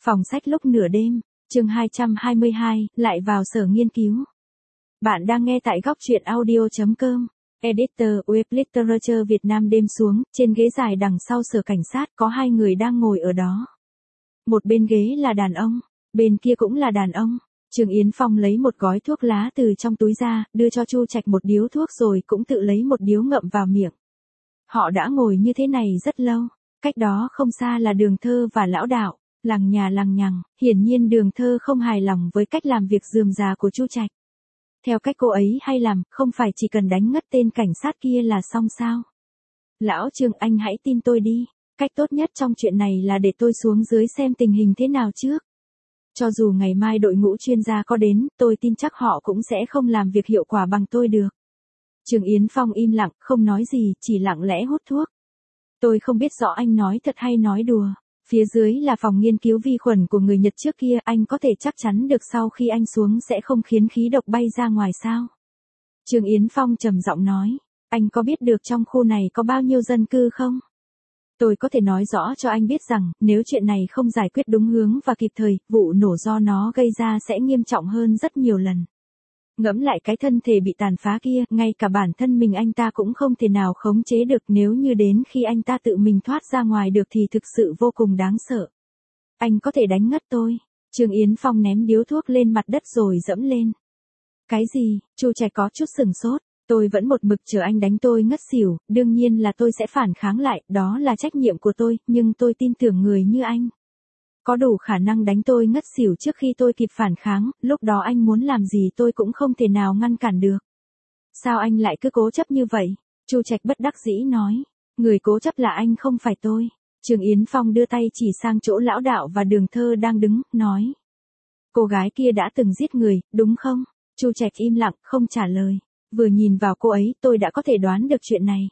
Phòng sách lúc nửa đêm, chương 222, lại vào sở nghiên cứu. Bạn đang nghe tại góc truyện audio.com. Editor Web Literature Việt Nam. Đêm xuống, trên ghế dài đằng sau sở cảnh sát có hai người đang ngồi ở đó. Một bên ghế là đàn ông, bên kia cũng là đàn ông. Trương Yến Phong lấy một gói thuốc lá từ trong túi ra, đưa cho Chu Trạch một điếu thuốc rồi cũng tự lấy một điếu ngậm vào miệng. Họ đã ngồi như thế này rất lâu, cách đó không xa là Đường Thơ và Lão Đạo, lằng nhà lằng nhằng. Hiển nhiên Đường Thơ không hài lòng với cách làm việc rườm rà của Chu Trạch. Theo cách cô ấy hay làm, không phải chỉ cần đánh ngất tên cảnh sát kia là xong sao? Lão Trương, anh hãy tin tôi đi, cách tốt nhất trong chuyện này là để tôi xuống dưới xem tình hình thế nào trước. Cho dù ngày mai đội ngũ chuyên gia có đến, tôi tin chắc họ cũng sẽ không làm việc hiệu quả bằng tôi được. Trương Yến Phong im lặng, không nói gì, chỉ lặng lẽ hút thuốc. Tôi không biết rõ anh nói thật hay nói đùa. Phía dưới là phòng nghiên cứu vi khuẩn của người Nhật trước kia, anh có thể chắc chắn được sau khi anh xuống sẽ không khiến khí độc bay ra ngoài sao? Trương Yến Phong trầm giọng nói, anh có biết được trong khu này có bao nhiêu dân cư không? Tôi có thể nói rõ cho anh biết rằng, nếu chuyện này không giải quyết đúng hướng và kịp thời, vụ nổ do nó gây ra sẽ nghiêm trọng hơn rất nhiều lần. Ngẫm lại cái thân thể bị tàn phá kia, ngay cả bản thân mình anh ta cũng không thể nào khống chế được, nếu như đến khi anh ta tự mình thoát ra ngoài được thì thực sự vô cùng đáng sợ. Anh có thể đánh ngất tôi. Trương Yến Phong ném điếu thuốc lên mặt đất rồi dẫm lên. Cái gì? Chu Trạch có chút sừng sốt. Tôi vẫn một mực chờ anh đánh tôi ngất xỉu, đương nhiên là tôi sẽ phản kháng lại, đó là trách nhiệm của tôi, nhưng tôi tin tưởng người như anh có đủ khả năng đánh tôi ngất xỉu trước khi tôi kịp phản kháng, lúc đó anh muốn làm gì tôi cũng không thể nào ngăn cản được. Sao anh lại cứ cố chấp như vậy? Chu Trạch bất đắc dĩ nói. Người cố chấp là anh không phải tôi. Trương Yến Phong đưa tay chỉ sang chỗ Lão Đạo và Đường Thơ đang đứng, nói. Cô gái kia đã từng giết người, đúng không? Chu Trạch im lặng, không trả lời. Vừa nhìn vào cô ấy, tôi đã có thể đoán được chuyện này.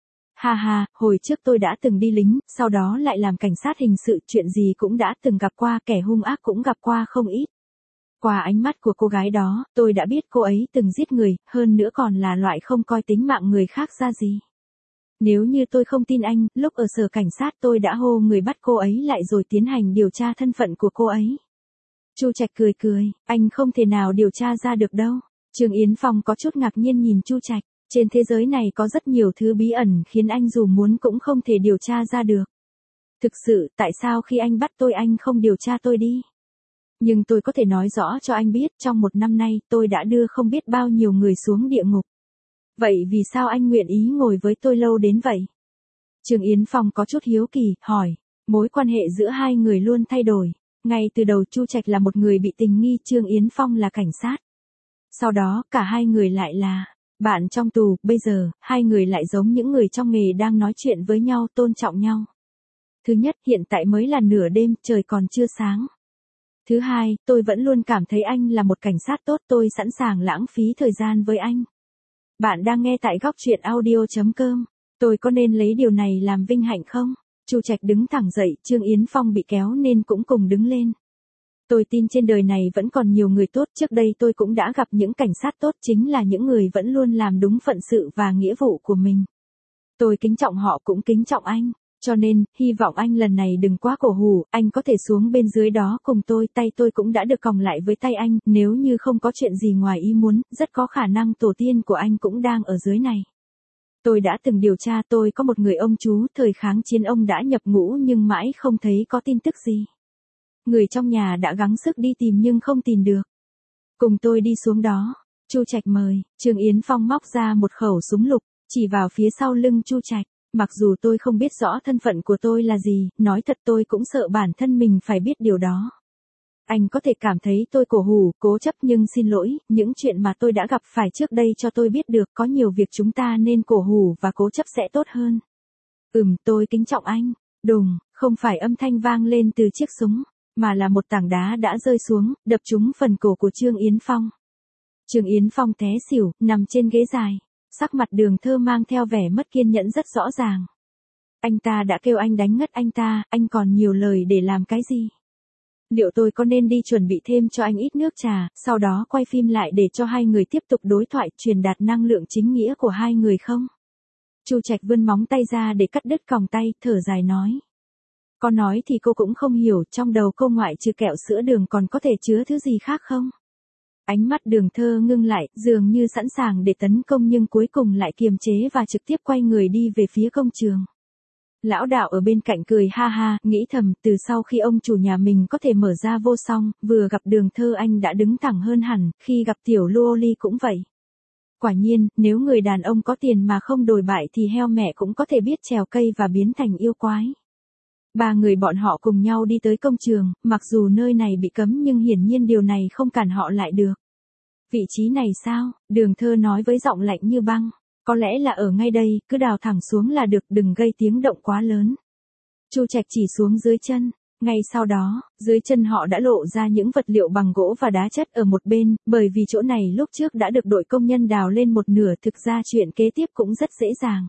Ha ha, hồi trước tôi đã từng đi lính, sau đó lại làm cảnh sát hình sự, chuyện gì cũng đã từng gặp qua, kẻ hung ác cũng gặp qua không ít. Qua ánh mắt của cô gái đó, tôi đã biết cô ấy từng giết người, hơn nữa còn là loại không coi tính mạng người khác ra gì. Nếu như tôi không tin anh, lúc ở sở cảnh sát tôi đã hô người bắt cô ấy lại rồi tiến hành điều tra thân phận của cô ấy. Chu Trạch cười cười, anh không thể nào điều tra ra được đâu. Trương Yến Phong có chút ngạc nhiên nhìn Chu Trạch. Trên thế giới này có rất nhiều thứ bí ẩn khiến anh dù muốn cũng không thể điều tra ra được. Thực sự, tại sao khi anh bắt tôi anh không điều tra tôi đi? Nhưng tôi có thể nói rõ cho anh biết, trong một năm nay tôi đã đưa không biết bao nhiêu người xuống địa ngục. Vậy vì sao anh nguyện ý ngồi với tôi lâu đến vậy? Trương Yến Phong có chút hiếu kỳ, hỏi. Mối quan hệ giữa hai người luôn thay đổi. Ngay từ đầu Chu Trạch là một người bị tình nghi, Trương Yến Phong là cảnh sát. Sau đó, cả hai người lại là bạn trong tù, bây giờ, hai người lại giống những người trong nghề đang nói chuyện với nhau, tôn trọng nhau. Thứ nhất, hiện tại mới là nửa đêm, trời còn chưa sáng. Thứ hai, tôi vẫn luôn cảm thấy anh là một cảnh sát tốt, tôi sẵn sàng lãng phí thời gian với anh. Bạn đang nghe tại góc truyện audio.com. Tôi có nên lấy điều này làm vinh hạnh không? Chu Trạch đứng thẳng dậy, Trương Yến Phong bị kéo nên cũng cùng đứng lên. Tôi tin trên đời này vẫn còn nhiều người tốt, trước đây tôi cũng đã gặp những cảnh sát tốt, chính là những người vẫn luôn làm đúng phận sự và nghĩa vụ của mình. Tôi kính trọng họ cũng kính trọng anh, cho nên, hy vọng anh lần này đừng quá cổ hủ, anh có thể xuống bên dưới đó cùng tôi, tay tôi cũng đã được còng lại với tay anh, nếu như không có chuyện gì ngoài ý muốn, rất có khả năng tổ tiên của anh cũng đang ở dưới này. Tôi đã từng điều tra, tôi có một người ông chú, thời kháng chiến ông đã nhập ngũ nhưng mãi không thấy có tin tức gì. Người trong nhà đã gắng sức đi tìm nhưng không tìm được. Cùng tôi đi xuống đó. Chu Trạch mời. Trương Yến Phong móc ra một khẩu súng lục, chỉ vào phía sau lưng Chu Trạch. Mặc dù tôi không biết rõ thân phận của tôi là gì, nói thật tôi cũng sợ bản thân mình phải biết điều đó. Anh có thể cảm thấy tôi cổ hủ, cố chấp, nhưng xin lỗi, những chuyện mà tôi đã gặp phải trước đây cho tôi biết được có nhiều việc chúng ta nên cổ hủ và cố chấp sẽ tốt hơn. Tôi kính trọng anh. Đùng, không phải âm thanh vang lên từ chiếc súng, mà là một tảng đá đã rơi xuống, đập trúng phần cổ của Trương Yến Phong. Trương Yến Phong té xỉu, nằm trên ghế dài. Sắc mặt Đường Thơ mang theo vẻ mất kiên nhẫn rất rõ ràng. Anh ta đã kêu anh đánh ngất anh ta, anh còn nhiều lời để làm cái gì? Liệu tôi có nên đi chuẩn bị thêm cho anh ít nước trà, sau đó quay phim lại để cho hai người tiếp tục đối thoại, truyền đạt năng lượng chính nghĩa của hai người không? Chu Trạch vươn móng tay ra để cắt đứt còng tay, thở dài nói. Có nói thì cô cũng không hiểu trong đầu cô ngoại trừ kẹo sữa đường còn có thể chứa thứ gì khác không? Ánh mắt Đường Thơ ngưng lại, dường như sẵn sàng để tấn công nhưng cuối cùng lại kiềm chế và trực tiếp quay người đi về phía công trường. Lão đạo ở bên cạnh cười ha ha, nghĩ thầm, từ sau khi ông chủ nhà mình có thể mở ra vô song, vừa gặp Đường Thơ anh đã đứng thẳng hơn hẳn, khi gặp tiểu Luoli cũng vậy. Quả nhiên, nếu người đàn ông có tiền mà không đồi bại thì heo mẹ cũng có thể biết trèo cây và biến thành yêu quái. Ba người bọn họ cùng nhau đi tới công trường, mặc dù nơi này bị cấm nhưng hiển nhiên điều này không cản họ lại được. Vị trí này sao? Đường Thơ nói với giọng lạnh như băng. Có lẽ là ở ngay đây, cứ đào thẳng xuống là được, đừng gây tiếng động quá lớn. Chu Trạch chỉ xuống dưới chân. Ngay sau đó, dưới chân họ đã lộ ra những vật liệu bằng gỗ và đá chất ở một bên, bởi vì chỗ này lúc trước đã được đội công nhân đào lên một nửa, thực ra chuyện kế tiếp cũng rất dễ dàng.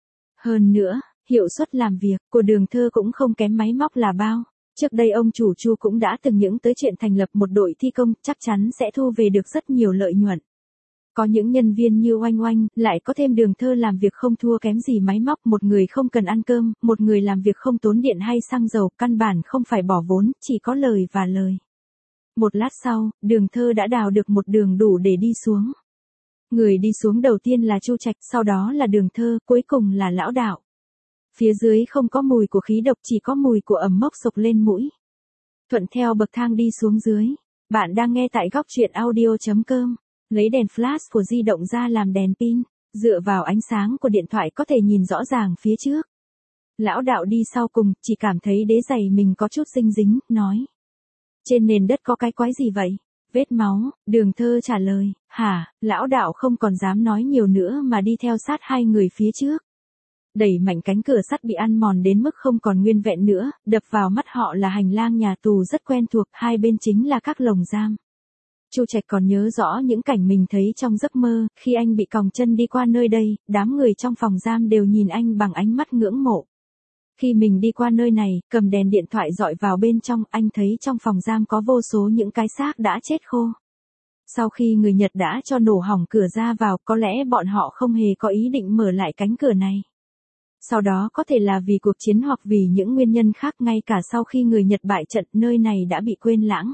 Hơn nữa, hiệu suất làm việc của Đường Thơ cũng không kém máy móc là bao. Trước đây ông chủ Chu cũng đã từng những tới chuyện thành lập một đội thi công, chắc chắn sẽ thu về được rất nhiều lợi nhuận. Có những nhân viên như Oanh Oanh, lại có thêm Đường Thơ làm việc không thua kém gì máy móc, một người không cần ăn cơm, một người làm việc không tốn điện hay xăng dầu, căn bản không phải bỏ vốn, chỉ có lời và lời. Một lát sau, Đường Thơ đã đào được một đường đủ để đi xuống. Người đi xuống đầu tiên là Chu Trạch, sau đó là Đường Thơ, cuối cùng là lão đạo. Phía dưới không có mùi của khí độc, chỉ có mùi của ẩm mốc sộc lên mũi. Thuận theo bậc thang đi xuống dưới. Bạn đang nghe tại góc truyện audio.com. Lấy đèn flash của di động ra làm đèn pin, dựa vào ánh sáng của điện thoại có thể nhìn rõ ràng phía trước. Lão đạo đi sau cùng, chỉ cảm thấy đế giày mình có chút dinh dính, nói. Trên nền đất có cái quái gì vậy? Vết máu, Đường Thơ trả lời. Hả? Lão đạo không còn dám nói nhiều nữa mà đi theo sát hai người phía trước. Đẩy mạnh cánh cửa sắt bị ăn mòn đến mức không còn nguyên vẹn nữa, đập vào mắt họ là hành lang nhà tù rất quen thuộc, hai bên chính là các lồng giam. Chu Trạch còn nhớ rõ những cảnh mình thấy trong giấc mơ, khi anh bị còng chân đi qua nơi đây, đám người trong phòng giam đều nhìn anh bằng ánh mắt ngưỡng mộ. Khi mình đi qua nơi này, cầm đèn điện thoại dọi vào bên trong, anh thấy trong phòng giam có vô số những cái xác đã chết khô. Sau khi người Nhật đã cho nổ hỏng cửa ra vào, có lẽ bọn họ không hề có ý định mở lại cánh cửa này. Sau đó có thể là vì cuộc chiến hoặc vì những nguyên nhân khác, ngay cả sau khi người Nhật bại trận, nơi này đã bị quên lãng.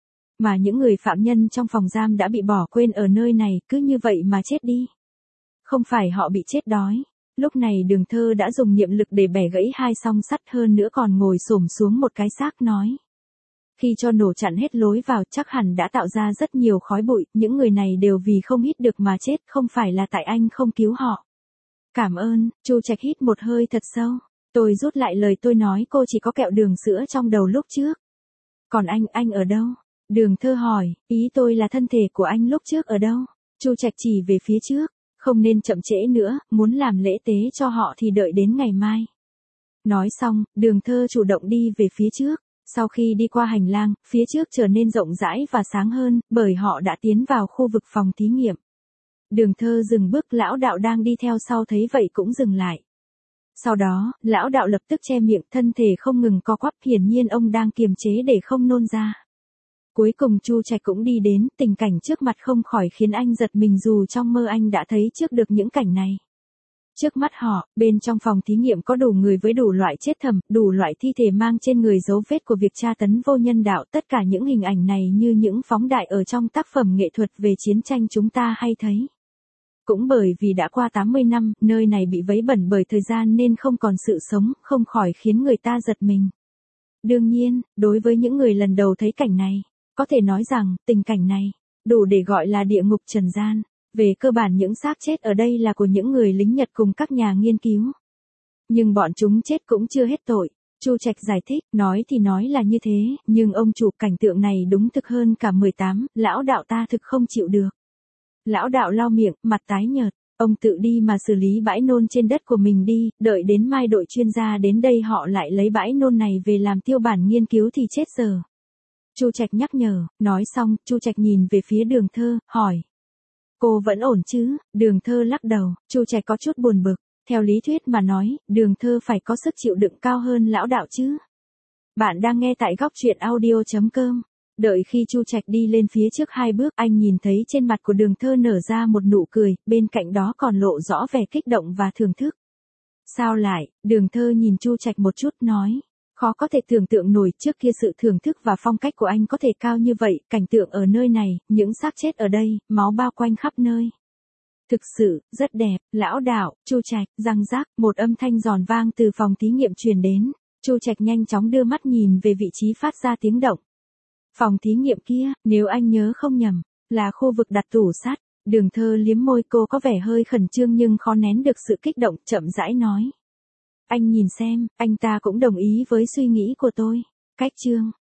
Mà những người phạm nhân trong phòng giam đã bị bỏ quên ở nơi này, cứ như vậy mà chết đi. Không phải họ bị chết đói. Lúc này Đường Thơ đã dùng niệm lực để bẻ gãy hai song sắt, hơn nữa còn ngồi xổm xuống một cái xác, nói. Khi cho nổ chặn hết lối vào, chắc hẳn đã tạo ra rất nhiều khói bụi, những người này đều vì không hít được mà chết, không phải là tại anh không cứu họ. Cảm ơn. Chu Trạch hít một hơi thật sâu. Tôi rút lại lời tôi nói, cô chỉ có kẹo đường sữa trong đầu lúc trước. Còn anh ở đâu? Đường Thơ hỏi, ý tôi là thân thể của anh lúc trước ở đâu? Chu Trạch chỉ về phía trước, không nên chậm trễ nữa, muốn làm lễ tế cho họ thì đợi đến ngày mai. Nói xong, Đường Thơ chủ động đi về phía trước. Sau khi đi qua hành lang, phía trước trở nên rộng rãi và sáng hơn, bởi họ đã tiến vào khu vực phòng thí nghiệm. Đường Thơ dừng bước, lão đạo đang đi theo sau thấy vậy cũng dừng lại. Sau đó, lão đạo lập tức che miệng, thân thể không ngừng co quắp, hiển nhiên ông đang kiềm chế để không nôn ra. Cuối cùng Chu Trạch cũng đi đến, tình cảnh trước mặt không khỏi khiến anh giật mình, dù trong mơ anh đã thấy trước được những cảnh này. Trước mắt họ, bên trong phòng thí nghiệm có đủ người với đủ loại chết thầm, đủ loại thi thể mang trên người dấu vết của việc tra tấn vô nhân đạo. Tất cả những hình ảnh này như những phóng đại ở trong tác phẩm nghệ thuật về chiến tranh chúng ta hay thấy. Cũng bởi vì đã qua 80 năm, nơi này bị vấy bẩn bởi thời gian nên không còn sự sống, không khỏi khiến người ta giật mình. Đương nhiên, đối với những người lần đầu thấy cảnh này, có thể nói rằng, tình cảnh này, đủ để gọi là địa ngục trần gian. Về cơ bản những xác chết ở đây là của những người lính Nhật cùng các nhà nghiên cứu. Nhưng bọn chúng chết cũng chưa hết tội. Chu Trạch giải thích, nói thì nói là như thế, nhưng ông chủ, cảnh tượng này đúng thực hơn cả 18, lão đạo ta thực không chịu được. Lão đạo lau miệng, mặt tái nhợt, ông tự đi mà xử lý bãi nôn trên đất của mình đi, đợi đến mai đội chuyên gia đến đây họ lại lấy bãi nôn này về làm tiêu bản nghiên cứu thì chết giờ. Chu Trạch nhắc nhở, nói xong, Chu Trạch nhìn về phía Đường Thơ, hỏi. Cô vẫn ổn chứ? Đường Thơ lắc đầu, Chu Trạch có chút buồn bực, theo lý thuyết mà nói, Đường Thơ phải có sức chịu đựng cao hơn lão đạo chứ. Bạn đang nghe tại góc truyện audio.com. Đợi khi Chu Trạch đi lên phía trước 2 bước, anh nhìn thấy trên mặt của Đường Thơ nở ra một nụ cười, bên cạnh đó còn lộ rõ vẻ kích động và thưởng thức. Sao lại? Đường Thơ nhìn Chu Trạch một chút, nói. Khó có thể tưởng tượng nổi trước kia sự thưởng thức và phong cách của anh có thể cao như vậy, cảnh tượng ở nơi này, những xác chết ở đây, máu bao quanh khắp nơi. Thực sự, rất đẹp, lão đạo, Chu Trạch, răng rác, một âm thanh giòn vang từ phòng thí nghiệm truyền đến. Chu Trạch nhanh chóng đưa mắt nhìn về vị trí phát ra tiếng động. Phòng thí nghiệm kia, nếu anh nhớ không nhầm, là khu vực đặt tủ sắt. Đường Thơ liếm môi, cô có vẻ hơi khẩn trương nhưng khó nén được sự kích động, chậm rãi nói. Anh nhìn xem, anh ta cũng đồng ý với suy nghĩ của tôi. Cách chương